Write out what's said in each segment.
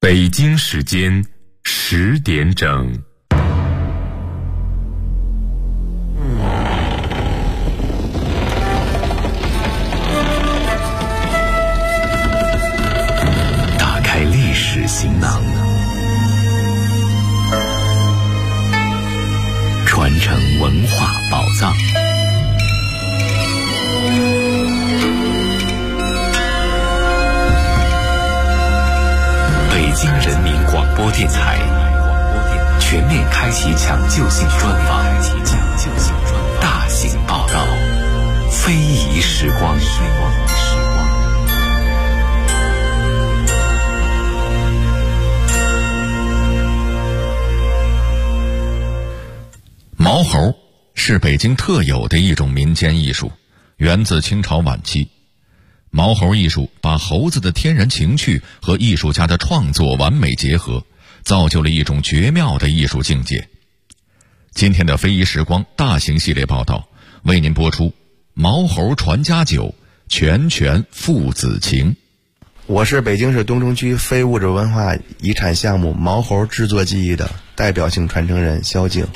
北京时间10点整。 打开历史行囊，传承文化宝藏。北京人民广播电台全面开启抢救性专访，大型报道，非遗时光。 毛猴是北京特有的一种民间艺术，源自清朝晚期。毛猴艺术把猴子的天然情趣和艺术家的创作完美结合，造就了一种绝妙的艺术境界。今天的非遗时光大型系列报道为您播出毛猴传家酒，拳拳父子情。 我是北京市东城区非物质文化遗产项目毛猴制作技艺的代表性传承人肖静。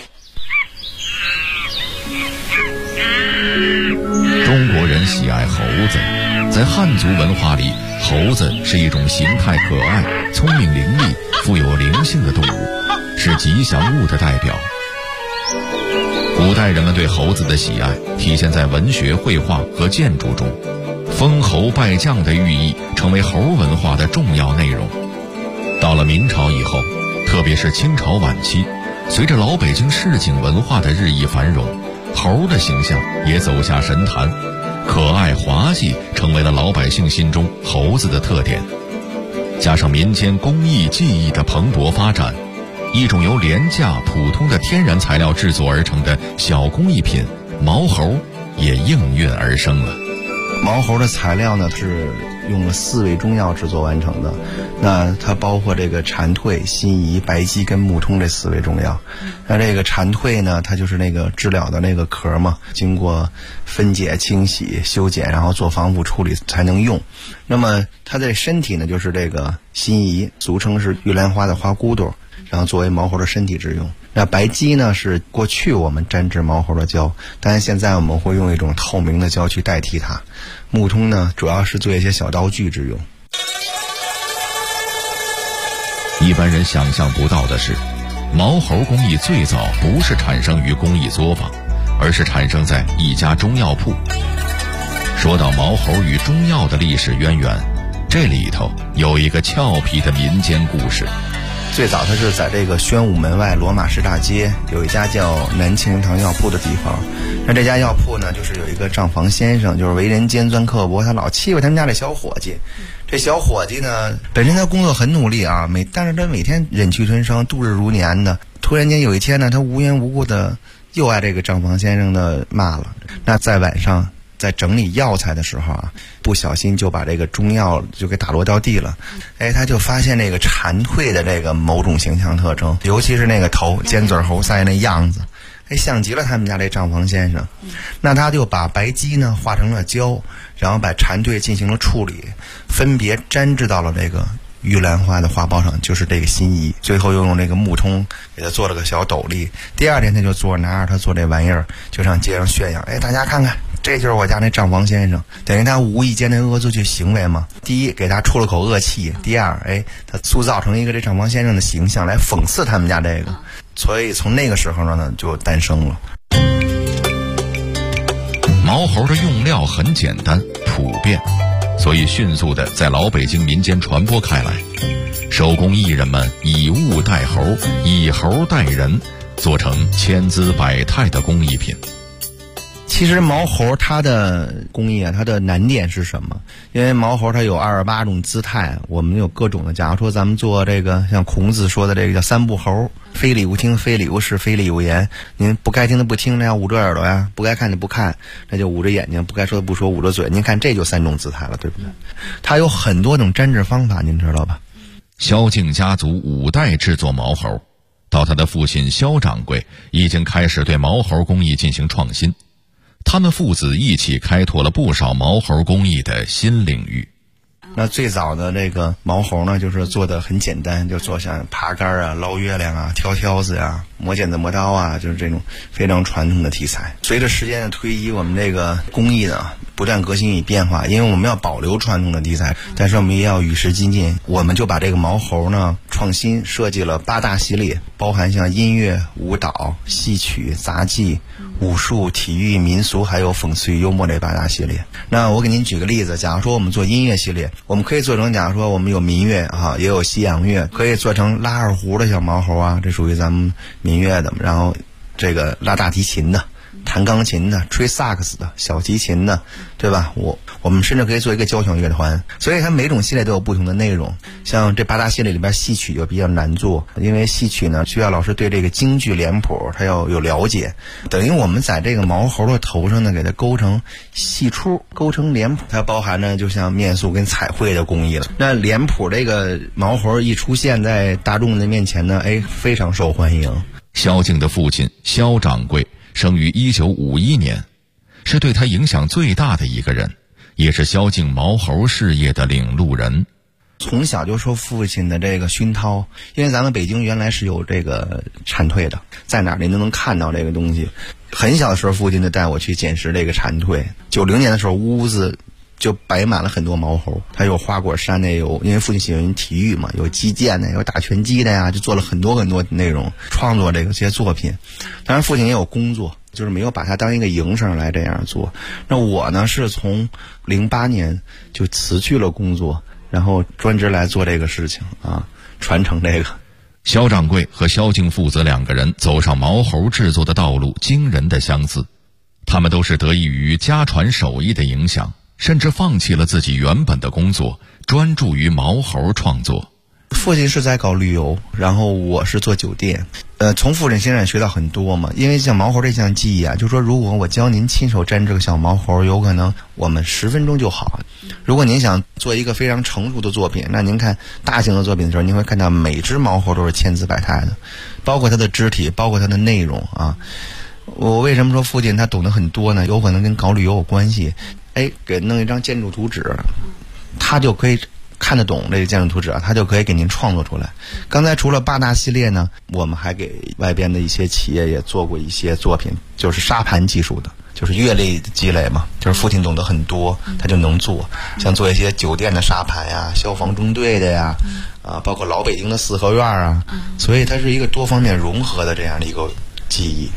中国人喜爱猴子，在汉族文化里，猴子是一种形态可爱、聪明伶俐、富有灵性的动物，是吉祥物的代表。古代人们对猴子的喜爱体现在文学、绘画和建筑中，封侯拜将的寓意成为猴文化的重要内容。到了明朝以后，特别是清朝晚期，随着老北京市井文化的日益繁荣，猴的形象也走下神坛，可爱滑稽成为了老百姓心中猴子的特点。加上民间工艺技艺的蓬勃发展，一种由廉价普通的天然材料制作而成的小工艺品毛猴也应运而生了。 毛猴的材料呢是用了4味中药制作完成的，那它包括这个蝉蜕、辛夷、白鸡跟木通这4味中药。那这个蝉蜕呢，它就是那个知了的那个壳嘛，经过分解、清洗、修剪，然后做防腐处理才能用。那么它的身体呢，就是这个辛夷，俗称是玉兰花的花骨朵，然后作为毛猴的身体之用。那白鸡呢，是过去我们沾制毛猴的胶，但是现在我们会用一种透明的胶去代替它。木通呢，主要是做一些小道具之用。 一般人想象不到的是，毛猴工艺最早不是产生于工艺作坊，而是产生在一家中药铺。说到毛猴与中药的历史渊源，这里头有一个俏皮的民间故事。 最早它是在这个宣武门外罗马市大街有一家叫南庆人堂药铺的地方。那这家药铺呢，就是有一个账房先生，就是为人尖钻刻薄，他老欺负他们家这小伙计。这小伙计呢，本身他工作很努力啊，但是他每天忍气吞声，度日如年的。突然间有一天呢，他无缘无故的又挨这个账房先生的骂了。那在晚上在整理药材的时候啊，不小心就把这个中药就给打落到地了。他就发现这个蝉蜕的这个某种形象特征，尤其是那个头尖嘴猴腮那样子，像极了他们家这账房先生。那他就把白鸡呢化成了胶，然后把蝉蜕进行了处理，分别粘制到了这个玉兰花的花苞上，就是这个辛夷。最后又用这个木通给他做了个小斗笠。第二天他就拿着他做这玩意儿，就上街上炫耀，大家看看，这就是我家那账房先生。等于他无意间的恶作剧行为嘛，第一给他出了口恶气，第二他塑造成一个这账房先生的形象来讽刺他们家这个。所以从那个时候呢就诞生了。 毛猴的用料很简单普遍，所以迅速的在老北京民间传播开来。手工艺人们以物代猴，以猴代人，做成千姿百态的工艺品。 其实毛猴它的工艺啊，它的难点是什么？因为毛猴它有28种姿态，我们有各种的。假如说咱们做这个，像孔子说的这个叫3不猴，非礼勿听，非礼勿视，非礼勿言。您不该听的不听，那要捂着耳朵呀；不该看的不看，那就捂着眼睛；不该说的不说，捂着嘴。您看这就3种姿态了，对不对？它有很多种粘制方法，您知道吧？ 萧敬家族5代制作毛猴，到他的父亲萧掌柜已经开始对毛猴工艺进行创新。他们父子一起开拓了不少毛猴工艺的新领域。 那最早的这个毛猴呢，就是做的很简单，就做像爬杆啊、捞月亮啊、挑挑子呀、磨剪子磨刀啊，就是这种非常传统的题材。随着时间的推移，我们这个工艺呢不断革新与变化，因为我们要保留传统的题材，但是我们也要与时俱进。我们就把这个毛猴呢创新设计了8大系列，包含像音乐、舞蹈、戏曲、杂技、武术、体育、民俗还有讽刺与幽默这8大系列。那我给您举个例子，假如说我们做音乐系列，我们可以做成，假如说我们有民乐啊，也有西洋乐，可以做成拉二胡的小毛猴啊，这属于咱们民乐的，然后这个拉大提琴的、弹钢琴的、吹萨克斯的、小提琴的，对吧？我们甚至可以做一个交响乐团，所以它每种系列都有不同的内容。像这8大系列里边，戏曲就比较难做，因为戏曲呢需要老师对这个京剧脸谱它要有了解，等于我们在这个毛猴的头上呢给它勾成戏出，勾成脸谱，它包含着就像面塑跟彩绘的工艺了。那脸谱这个毛猴一出现在大众的面前呢，非常受欢迎。 萧敬的父亲萧掌柜生于1951年，是对他影响最大的一个人，也是萧敬毛猴事业的领路人。 从小就受父亲的这个熏陶，因为咱们北京原来是有这个蝉蜕的，在哪儿您都能看到这个东西。很小的时候，父亲就带我去捡拾这个蝉蜕。90年的时候，屋子就摆满了很多毛猴，他有花果山的，有因为父亲喜欢体育嘛，有击剑的，有打拳击的呀，就做了很多很多内容，创作这些作品。当然，父亲也有工作，就是没有把它当一个营生来这样做。那我呢，是从08年就辞去了工作，然后专职来做这个事情啊，传承这个。 萧掌柜和萧敬父子2个人走上毛猴制作的道路惊人的相似，他们都是得益于家传手艺的影响，甚至放弃了自己原本的工作，专注于毛猴创作。 父亲是在搞旅游，然后我是做酒店。从父亲身上学到很多嘛，因为像毛猴这项技艺啊，就是说如果我教您亲手粘这个小毛猴，有可能我们10分钟就好。如果您想做一个非常成熟的作品，那您看大型的作品的时候，您会看到每只毛猴都是千姿百态的，包括它的肢体，包括它的内容啊。我为什么说父亲他懂得很多呢？有可能跟搞旅游有关系。给弄一张建筑图纸，他就可以看得懂这个建筑图纸啊，他就可以给您创作出来。刚才除了8大系列呢，我们还给外边的一些企业也做过一些作品，就是沙盘技术的，就是阅历积累嘛，就是父亲懂得很多，他就能做，像做一些酒店的沙盘呀、消防中队的呀，包括老北京的四合院啊，所以它是一个多方面融合的这样的一个技艺。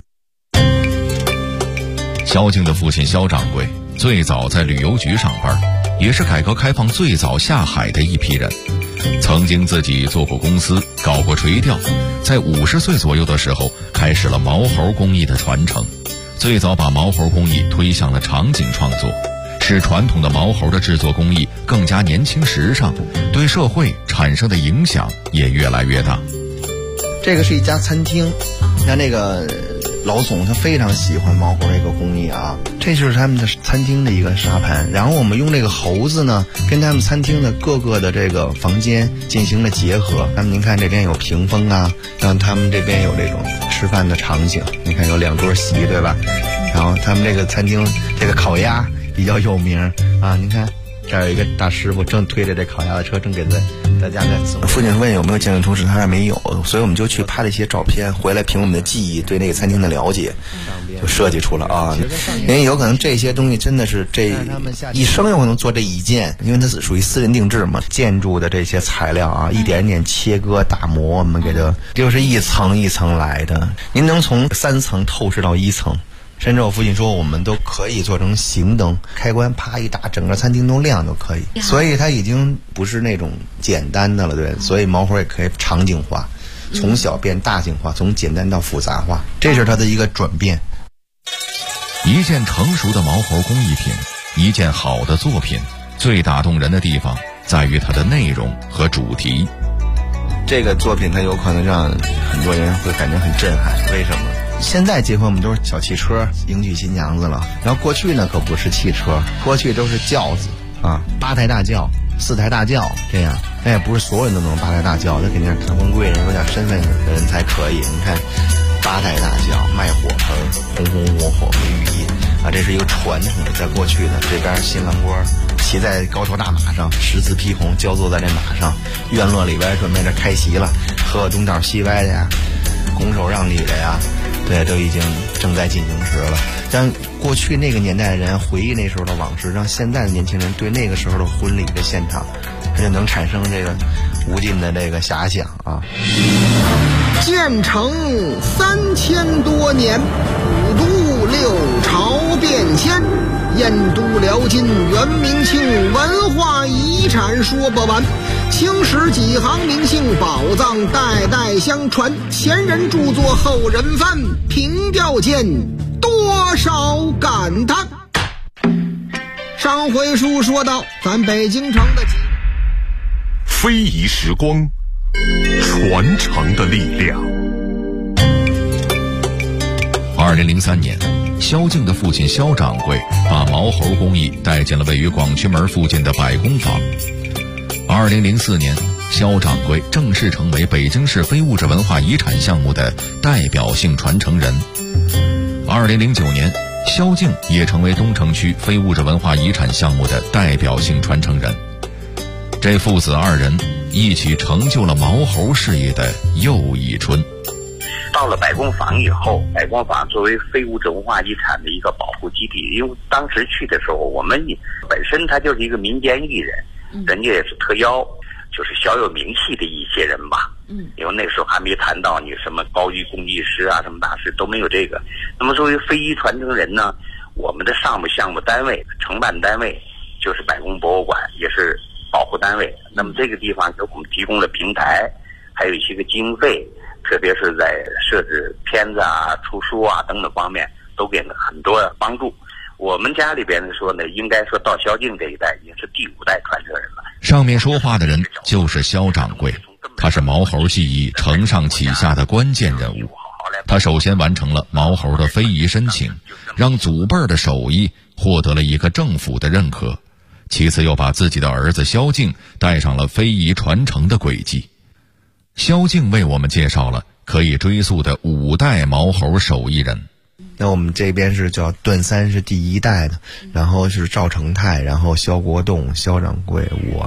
萧敬的父亲萧掌柜最早在旅游局上班，也是改革开放最早下海的一批人。曾经自己做过公司，搞过垂钓，在50岁左右的时候开始了毛猴工艺的传承，最早把毛猴工艺推向了场景创作，使传统的毛猴的制作工艺更加年轻时尚，对社会产生的影响也越来越大。 这个是一家餐厅，像那个老总他非常喜欢毛猴这个工艺啊，这就是他们的餐厅的一个沙盘。然后我们用这个猴子呢，跟他们餐厅的各个的这个房间进行了结合。那么您看这边有屏风啊，然后他们这边有这种吃饭的场景，你看有2桌席，对吧？然后他们这个餐厅这个烤鸭比较有名啊，您看这儿有一个大师傅正推着这烤鸭的车，正给大家在走。父亲问有没有建筑图纸，他说没有，所以我们就去拍了一些照片，回来凭我们的记忆对那个餐厅的了解，就设计出了啊。因为有可能这些东西真的是这一生有可能做这一件，因为它是属于私人定制嘛。建筑的这些材料啊，一点点切割打磨，我们给它就是一层一层来的。您能从3层透视到1层。甚至我父亲说，我们都可以做成行灯，开关啪一打，整个餐厅都亮就可以。所以它已经不是那种简单的了，对。所以毛猴也可以场景化，从小变大型化，从简单到复杂化，这是它的一个转变。 一件成熟的毛猴工艺品，一件好的作品，最打动人的地方在于它的内容和主题。 这个作品它有可能让很多人会感觉很震撼，为什么？现在结婚我们都是小汽车迎娶新娘子了，然后过去呢可不是汽车，过去都是轿子啊，8抬大轿、4抬大轿这样。那也不是所有人都能8抬大轿，那肯定是达官贵人有点身份的人才可以。你看 8代大小，卖火盆，红红火火为寓意啊，这是一个传统的，在过去的这边新郎官骑在高头大马上，10字披红，交坐在这马上，院落里边准备着开席了，喝东倒西歪的呀，拱手让礼的呀，对，都已经正在进行时了。让过去那个年代的人回忆那时候的往事，让现在的年轻人对那个时候的婚礼的现场，他就能产生这个无尽的这个遐想啊。 建成3000多年，五都六朝变迁，燕都辽金元明清，文化遗产说不完。青史几行名姓宝藏代代相传，前人著作后人翻，凭吊间多少感叹。上回书说到咱北京城的非遗时光，传承的力量。 2003年，萧敬的父亲萧掌柜把毛猴工艺带进了位于广渠门附近的百工坊。2004年，萧掌柜正式成为北京市非物质文化遗产项目的代表性传承人。2009年，萧敬也成为东城区非物质文化遗产项目的代表性传承人。这父子2人一起成就了毛猴事业的又一春。 到了百工坊以后，百工坊作为非物质文化遗产的一个保护基地，因为当时去的时候，我们本身他就是一个民间艺人，人家也是特邀，就是小有名气的一些人吧。因为那时候还没谈到你什么高级工艺师啊，什么大师都没有这个。那么作为非遗传承人呢，我们的项目单位、承办单位就是百工博物馆，也是保护单位。那么这个地方给我们提供了平台，还有一些个经费，特别是在设置片子啊、出书啊等等方面，都给了很多帮助。我们家里边说呢，应该说到萧敬这一代已经是第5代传承人了。 上面说话的人就是萧掌柜，他是毛猴技艺承上启下的关键人物。他首先完成了毛猴的非遗申请，让祖辈的手艺获得了一个政府的认可。其次又把自己的儿子萧敬带上了非遗传承的轨迹。萧敬为我们介绍了可以追溯的5代毛猴手艺人。 那我们这边是叫段三是第1代的，然后是赵成泰，然后萧国栋、萧掌柜，我。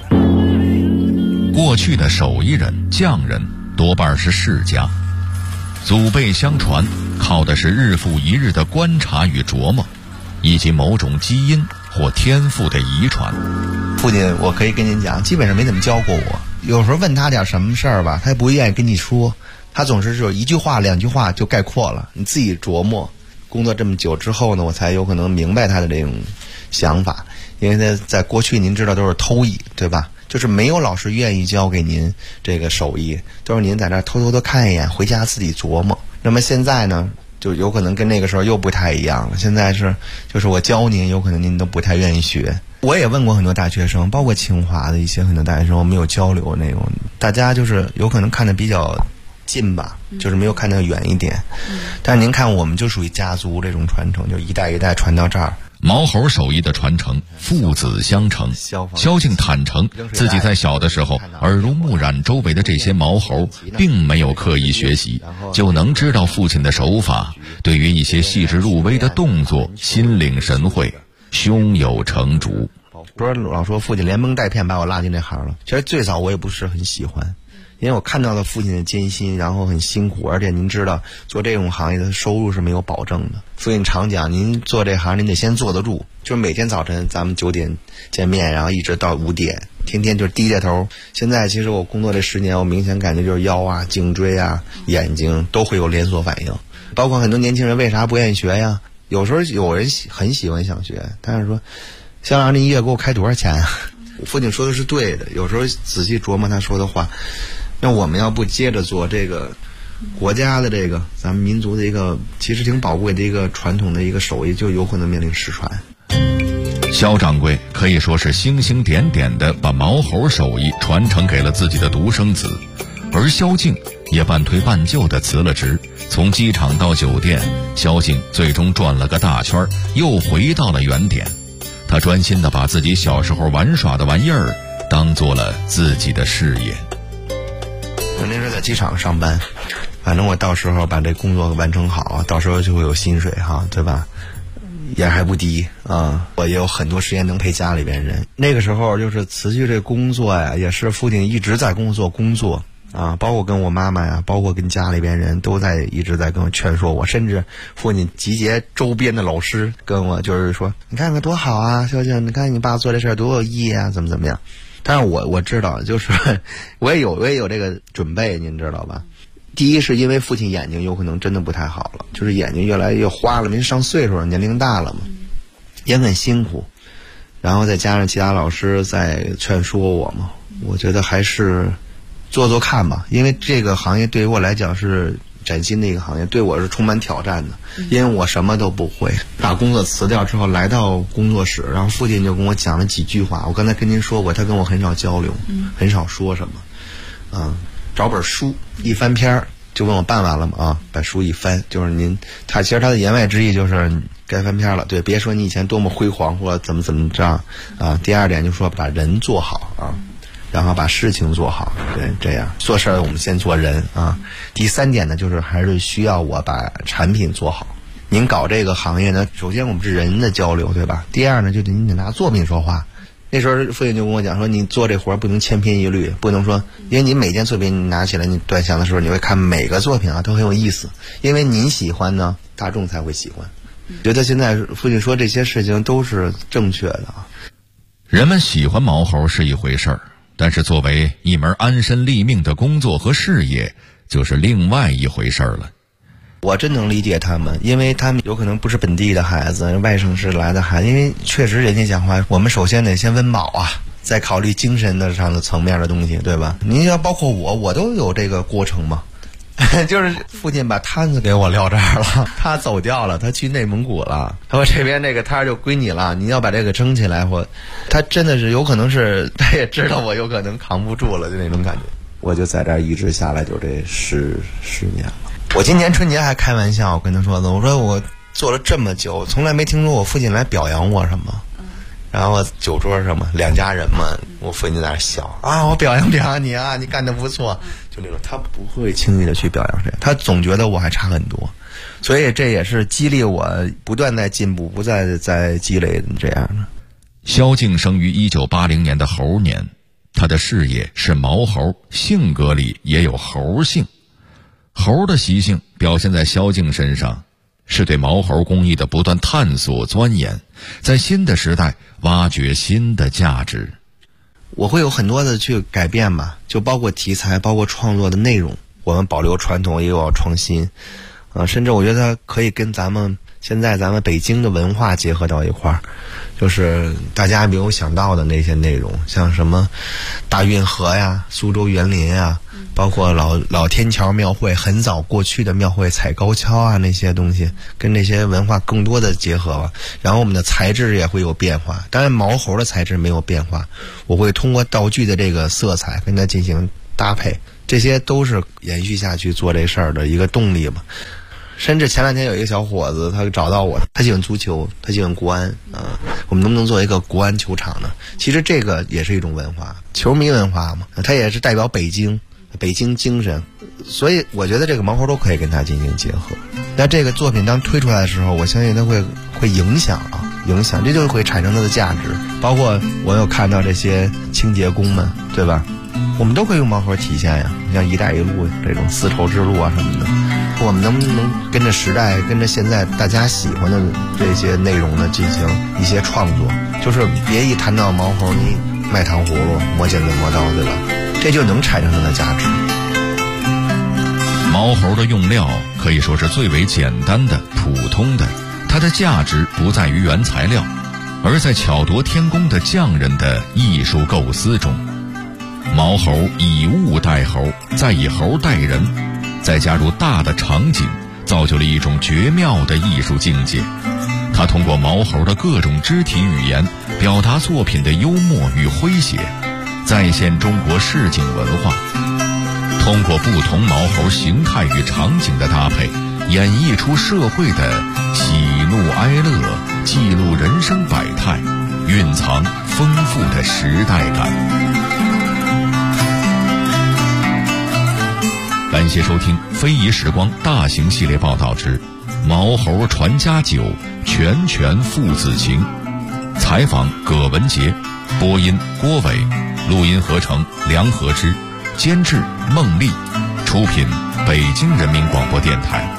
过去的手艺人、匠人多半是世家，祖辈相传，靠的是日复一日的观察与琢磨，以及某种基因或天赋的遗传。 父亲，我可以跟您讲，基本上没怎么教过我。有时候问他点什么事儿吧，他也不愿意跟你说，他总是就1句话2句话就概括了，你自己琢磨。工作这么久之后呢，我才有可能明白他的这种想法。因为他在过去您知道都是偷艺，对吧？就是没有老师愿意教给您这个手艺，都是您在那偷偷的看一眼，回家自己琢磨。那么现在呢，就有可能跟那个时候又不太一样了。现在就是我教您，有可能您都不太愿意学。我也问过很多大学生，包括清华的一些很多大学生，我们有交流那种，大家就是有可能看得比较近吧，就是没有看得远一点。但是您看，我们就属于家族这种传承，就一代一代传到这儿。 毛猴手艺的传承，父子相承。萧敬坦诚，自己在小的时候耳濡目染周围的这些毛猴，并没有刻意学习，就能知道父亲的手法，对于一些细致入微的动作心领神会，胸有成竹。 不是老说父亲连蒙带骗把我拉进这行了，其实最早我也不是很喜欢，因为我看到了父亲的艰辛，然后很辛苦，而且您知道做这种行业的收入是没有保证的。父亲常讲，您做这行您得先坐得住，就是每天早晨咱们9点见面，然后一直到5点，天天就低着头。现在其实我工作这10年，我明显感觉就是腰啊、颈椎啊、眼睛都会有连锁反应。包括很多年轻人为啥不愿意学呀？有时候有人很喜欢想学，但是说肖老师，你一月给我开多少钱啊？我父亲说的是对的，有时候仔细琢磨他说的话，那我们要不接着做这个国家的这个咱们民族的一个其实挺宝贵的一个传统的一个手艺，就有可能面临失传。 萧掌柜可以说是星星点点地把毛猴手艺传承给了自己的独生子，而萧敬也半推半就地辞了职，从机场到酒店，萧敬最终转了个大圈，又回到了原点。他专心地把自己小时候玩耍的玩意儿当做了自己的事业。 那时候在机场上班，反正我到时候把这工作完成好，到时候就会有薪水哈，对吧？也还不低啊，我也有很多时间能陪家里边人。那个时候就是辞去这工作呀，也是父亲一直在工作啊，包括跟我妈妈呀，包括跟家里边人都一直在跟我劝说我，甚至父亲集结周边的老师跟我就是说，你看看多好啊，小静，你看你爸做这事儿多有意义啊，怎么样？但是我知道，就是我也有这个准备，您知道吧？第一是因为父亲眼睛有可能真的不太好了，就是眼睛越来越花了，因为上岁数了，年龄大了嘛，也很辛苦。然后再加上其他老师在劝说我嘛，我觉得还是做看吧，因为这个行业对于我来讲是崭新的一个行业，对我是充满挑战的，因为我什么都不会。把工作辞掉之后来到工作室，然后父亲就跟我讲了几句话，我刚才跟您说过，他跟我很少交流，很少说什么，找本书一翻篇就问我办完了吗？啊，把书一翻，就是其实他的言外之意就是该翻篇了，对，别说你以前多么辉煌或怎么着啊。第二点就说把人做好啊，然后把事情做好，对，这样做事我们先做人啊。第三点呢，就是还是需要我把产品做好。您搞这个行业呢，首先我们是人的交流，对吧？第二呢，就您得拿作品说话。那时候父亲就跟我讲说，你做这活不能千篇一律，不能说，因为你每件作品你拿起来你端详的时候，你会看每个作品啊都很有意思，因为您喜欢呢，大众才会喜欢。觉得现在父亲说这些事情都是正确的啊。 人们喜欢毛猴是一回事儿，但是作为一门安身立命的工作和事业，就是另外一回事儿了。 我真能理解他们，因为他们有可能不是本地的孩子，外省市来的孩子，因为确实人家讲话，我们首先得先温饱啊，再考虑精神的上的层面的东西，对吧？您要包括我都有这个过程嘛。就是父亲把摊子给我撂这儿了，他走掉了，他去内蒙古了，他说这边这个摊就归你了，你要把这个撑起来，或他真的是有可能是他也知道我有可能扛不住了，就那种感觉。我就在这儿一直下来就这十年了。我今年春节还开玩笑，我跟他说的，我说我做了这么久，从来没听说我父亲来表扬我什么。然后酒桌上嘛，两家人嘛，我父亲在那笑啊，我表扬你啊，你干得不错，就那种，他不会轻易的去表扬谁，他总觉得我还差很多，所以这也是激励我不断在进步，不再在积累这样的。 萧敬生于1980年的猴年，他的事业是毛猴，性格里也有猴性。猴的习性表现在萧敬身上，是对毛猴工艺的不断探索钻研，在新的时代挖掘新的价值。 我会有很多的去改变吧，就包括题材，包括创作的内容，我们保留传统也有要创新，甚至我觉得可以跟现在咱们北京的文化结合到一块儿，就是大家没有想到的那些内容，像什么大运河呀、苏州园林啊，包括老天桥庙会，很早过去的庙会踩高跷啊，那些东西跟这些文化更多的结合吧。然后我们的材质也会有变化，当然毛猴的材质没有变化，我会通过道具的这个色彩跟它进行搭配，这些都是延续下去做这事儿的一个动力嘛。甚至前两天有一个小伙子，他找到我，他喜欢足球，他喜欢国安我们能不能做一个国安球场呢？其实这个也是一种文化，球迷文化嘛，它也是代表北京精神，所以我觉得这个毛猴都可以跟它进行结合。那这个作品当推出来的时候，我相信它会影响，这就会产生它的价值。包括我有看到这些清洁工们，对吧？我们都可以用毛猴体现呀，像一带一路这种丝绸之路啊什么的。我们能不能跟着时代，跟着现在大家喜欢的这些内容呢进行一些创作？就是别一谈到毛猴，你卖糖葫芦、磨剪子、磨刀，对吧？这就能产生它的价值。 毛猴的用料可以说是最为简单的、普通的，它的价值不在于原材料，而在巧夺天工的匠人的艺术构思中。毛猴以物代猴，再以猴代人，再加入大的场景，造就了一种绝妙的艺术境界。他通过毛猴的各种肢体语言，表达作品的幽默与诙谐，再现中国市井文化。通过不同毛猴形态与场景的搭配，演绎出社会的喜怒哀乐，记录人生百态，蕴藏丰富的时代感。 感谢收听非遗时光大型系列报道之毛猴传家酒，拳拳父子情。采访葛文杰，播音郭伟，录音合成梁和之，监制孟丽，出品北京人民广播电台。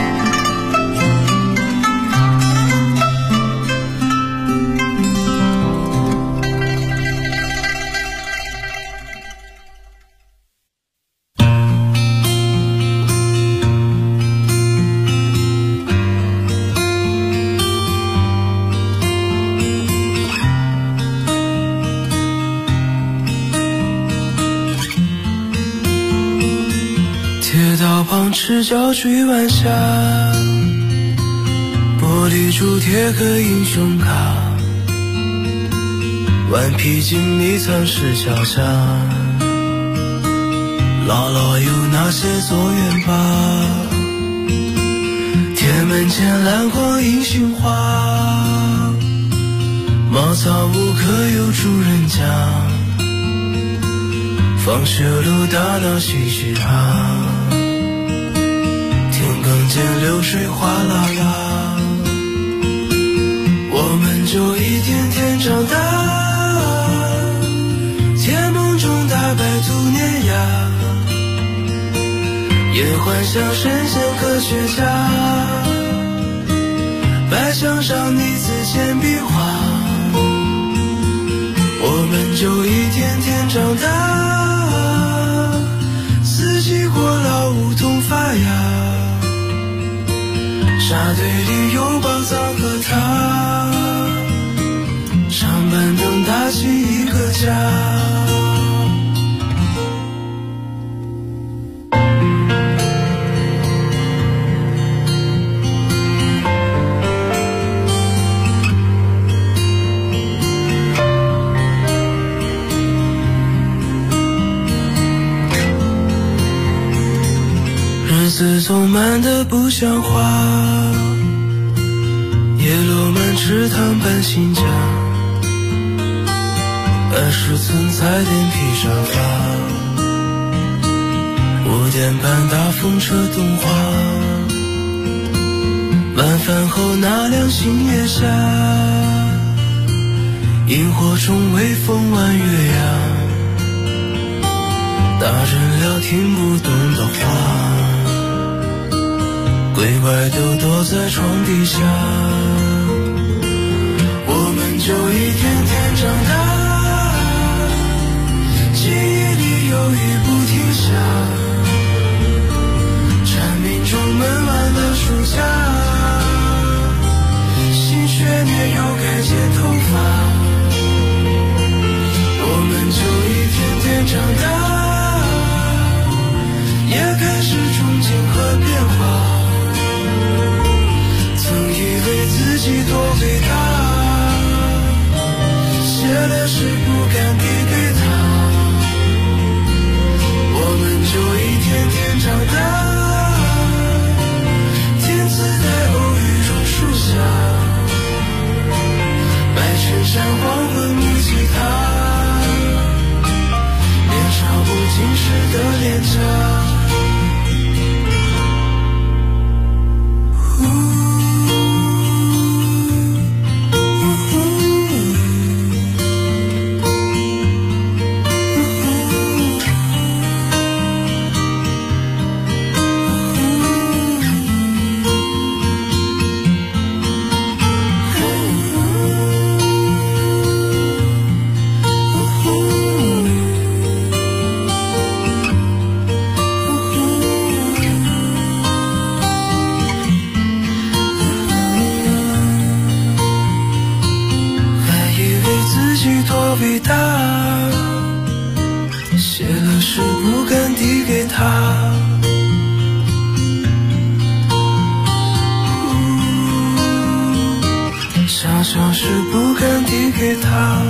赤脚追晚霞，玻璃珠贴个英雄卡，顽皮筋迷藏石桥下，姥姥有那些作业吧，铁门前蓝光映杏花，茅草屋可有主人家，放学路打闹嘻嘻哈，更见流水哗啦啦，我们就一天天长大，甜梦中大白兔碾压，也幻想神仙科学家，白墙上你字简笔画，我们就一天天长大，四季过老梧桐发芽，沙堆里有宝藏和他，长板凳搭起一个家。日子总慢得不像话，叶落满池塘搬新家，20寸彩电披上发，5点半大风车动画，晚饭后那辆星夜下，萤火虫微风弯月牙，大人聊听不懂的话，鬼怪都躲在床底下，我们就一天天长大，记忆里有雨不停下，蝉鸣中闷完了暑假，新学年又该剪头发，我们就一天天长大，也开始憧憬和变化，自己多伟大，写的诗不敢递给他，我们就一天天长大，天自在偶遇榕树下，白衬衫黄昏木吉他，年少不经事的脸颊。伟大，写了诗不敢递给他，想想诗不敢递给他。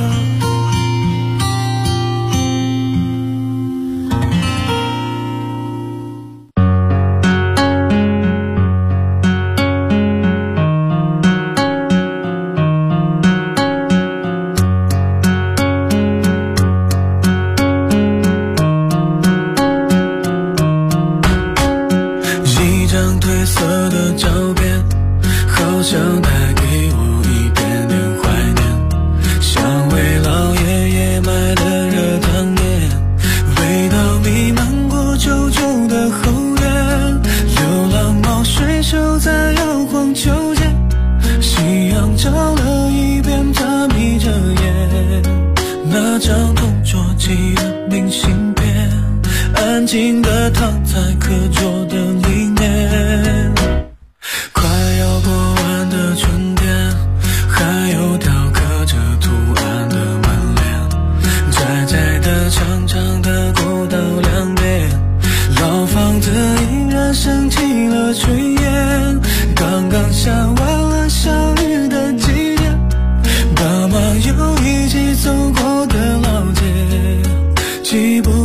静地躺在课桌的里面，快要过完的春天，还有雕刻着图案的门帘，窄窄的长长的过道两边，老房子依然升起了炊烟，刚刚下完了小雨的季节，爸妈又一起走过的老街，记不